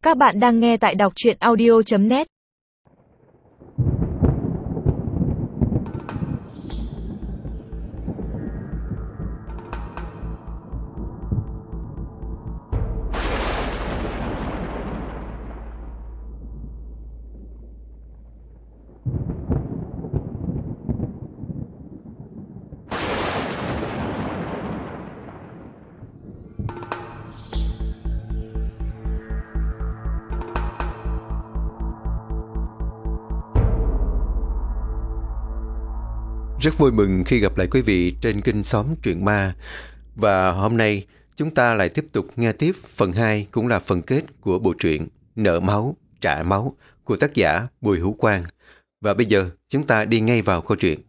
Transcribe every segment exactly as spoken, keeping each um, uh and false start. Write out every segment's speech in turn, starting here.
Các bạn đang nghe tại đọc truyện audio chấm net. Rất vui mừng khi gặp lại quý vị trên kênh Xóm Truyện Ma. Và hôm nay chúng ta lại tiếp tục nghe tiếp phần hai, cũng là phần kết của bộ truyện Nợ Máu, Trả Máu của tác giả Bùi Hữu Quang. Và bây giờ chúng ta đi ngay vào câu chuyện.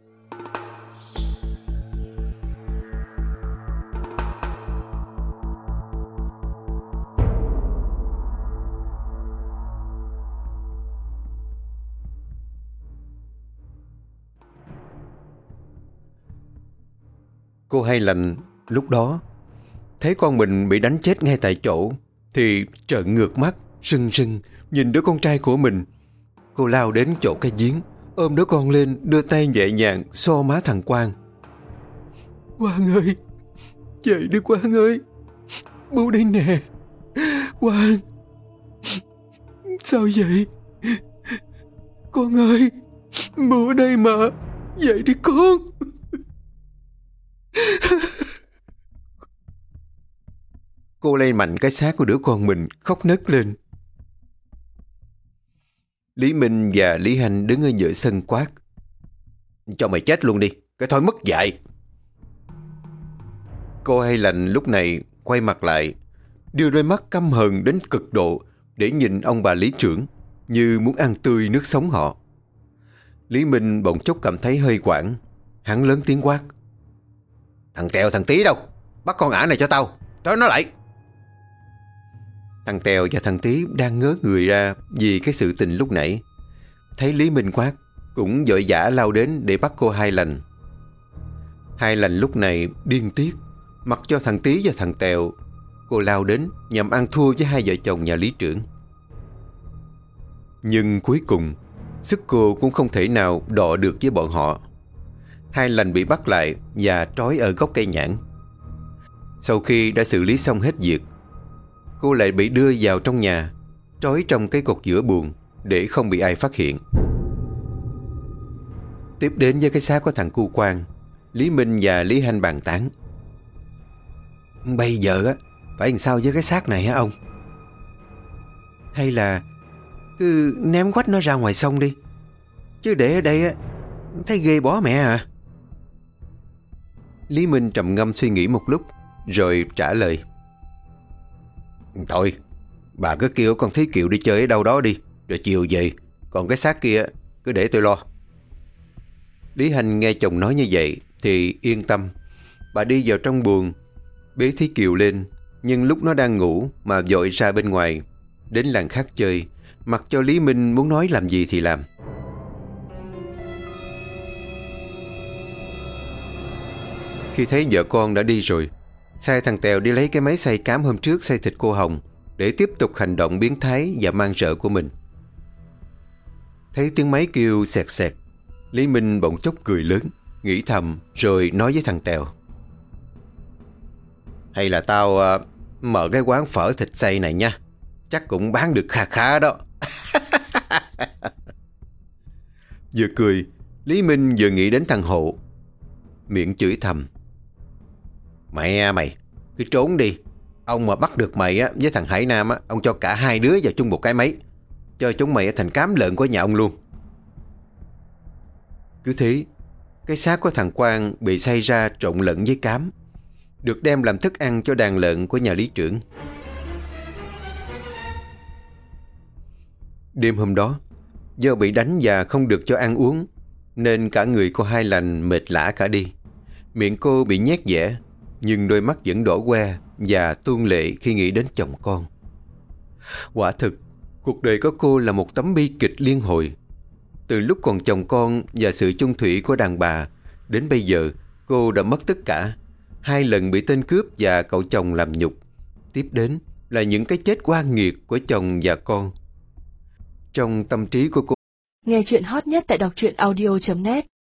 Cô Hai Lành lúc đó thấy con mình bị đánh chết ngay tại chỗ thì trợn ngược mắt, rưng rưng nhìn đứa con trai của mình. Cô lao đến chỗ cái giếng, ôm đứa con lên, đưa tay nhẹ nhàng xoa má thằng Quang. Quang ơi, dậy đi Quang ơi, bố đây nè. Quang, sao vậy? Con ơi, bố đây mà, dậy đi con. Cô lay mạnh cái xác của đứa con mình, khóc nấc lên. Lý Minh và Lý Hành đứng ở giữa sân quát. Cho mày chết luôn đi, cái thói mất dạy. Cô Hai Lành lúc này quay mặt lại, đưa đôi mắt căm hờn đến cực độ để nhìn ông bà Lý trưởng, như muốn ăn tươi nước sống họ. Lý Minh bỗng chốc cảm thấy hơi quảng. Hắn lớn tiếng quát. Thằng Tèo thằng Tí đâu? Bắt con ả này cho tao, trói nó lại. Thằng Tèo và thằng Tí đang ngớ người ra vì cái sự tình lúc nãy. Thấy Lý Minh quát, cũng vội vã lao đến để bắt cô Hai Lành. Hai Lành lúc này điên tiết, mặc cho thằng Tí và thằng Tèo. Cô lao đến nhằm ăn thua với hai vợ chồng nhà Lý trưởng. Nhưng cuối cùng sức cô cũng không thể nào đọ được với bọn họ. Hai Lành bị bắt lại và trói ở gốc cây nhãn. Sau khi đã xử lý xong hết việc, cô lại bị đưa vào trong nhà, trói trong cái cột giữa buồng để không bị ai phát hiện. Tiếp đến với cái xác của thằng Cu Quang, Lý Minh và Lý Hành bàn tán. Bây giờ á, phải làm sao với cái xác này hả ông? Hay là cứ ném quách nó ra ngoài sông đi, chứ để ở đây á, thấy ghê bó mẹ à. Lý Minh trầm ngâm suy nghĩ một lúc rồi trả lời. Thôi, bà cứ kêu con Thí Kiều đi chơi ở đâu đó đi, rồi chiều về, còn cái xác kia cứ để tôi lo. Lý Hành nghe chồng nói như vậy thì yên tâm. Bà đi vào trong buồng, bế Thí Kiều lên, nhưng lúc nó đang ngủ mà vội ra bên ngoài đến làng khác chơi, mặc cho Lý Minh muốn nói làm gì thì làm. Khi thấy vợ con đã đi rồi, sai thằng Tèo đi lấy cái máy xay cám hôm trước xay thịt cô Hồng để tiếp tục hành động biến thái và man rợ của mình. Thấy tiếng máy kêu xẹt xẹt, Lý Minh bỗng chốc cười lớn, nghĩ thầm rồi nói với thằng Tèo. Hay là tao uh, mở cái quán phở thịt xay này nha, chắc cũng bán được kha khá đó. Vừa cười, Lý Minh vừa nghĩ đến thằng Hộ, miệng chửi thầm. Mẹ mày, cứ trốn đi. Ông mà bắt được mày á với thằng Hải Nam á, ông cho cả hai đứa vào chung một cái máy, cho chúng mày thành cám lợn của nhà ông luôn. Cứ thế, cái xác của thằng Quang bị xay ra trộn lẫn với cám, được đem làm thức ăn cho đàn lợn của nhà Lý trưởng. Đêm hôm đó, do bị đánh và không được cho ăn uống, nên cả người cô Hai Lành mệt lả cả đi. Miệng cô bị nhét dẻ, nhưng đôi mắt vẫn đỏ que và tuôn lệ khi nghĩ đến chồng con. Quả thực, cuộc đời của cô là một tấm bi kịch liên hồi. Từ lúc còn chồng con và sự chung thủy của đàn bà, đến bây giờ cô đã mất tất cả. Hai lần bị tên cướp và cậu chồng làm nhục. Tiếp đến là những cái chết oan nghiệt của chồng và con. Trong tâm trí của cô, Nghe chuyện hot nhất tại đọc truyện audio chấm net.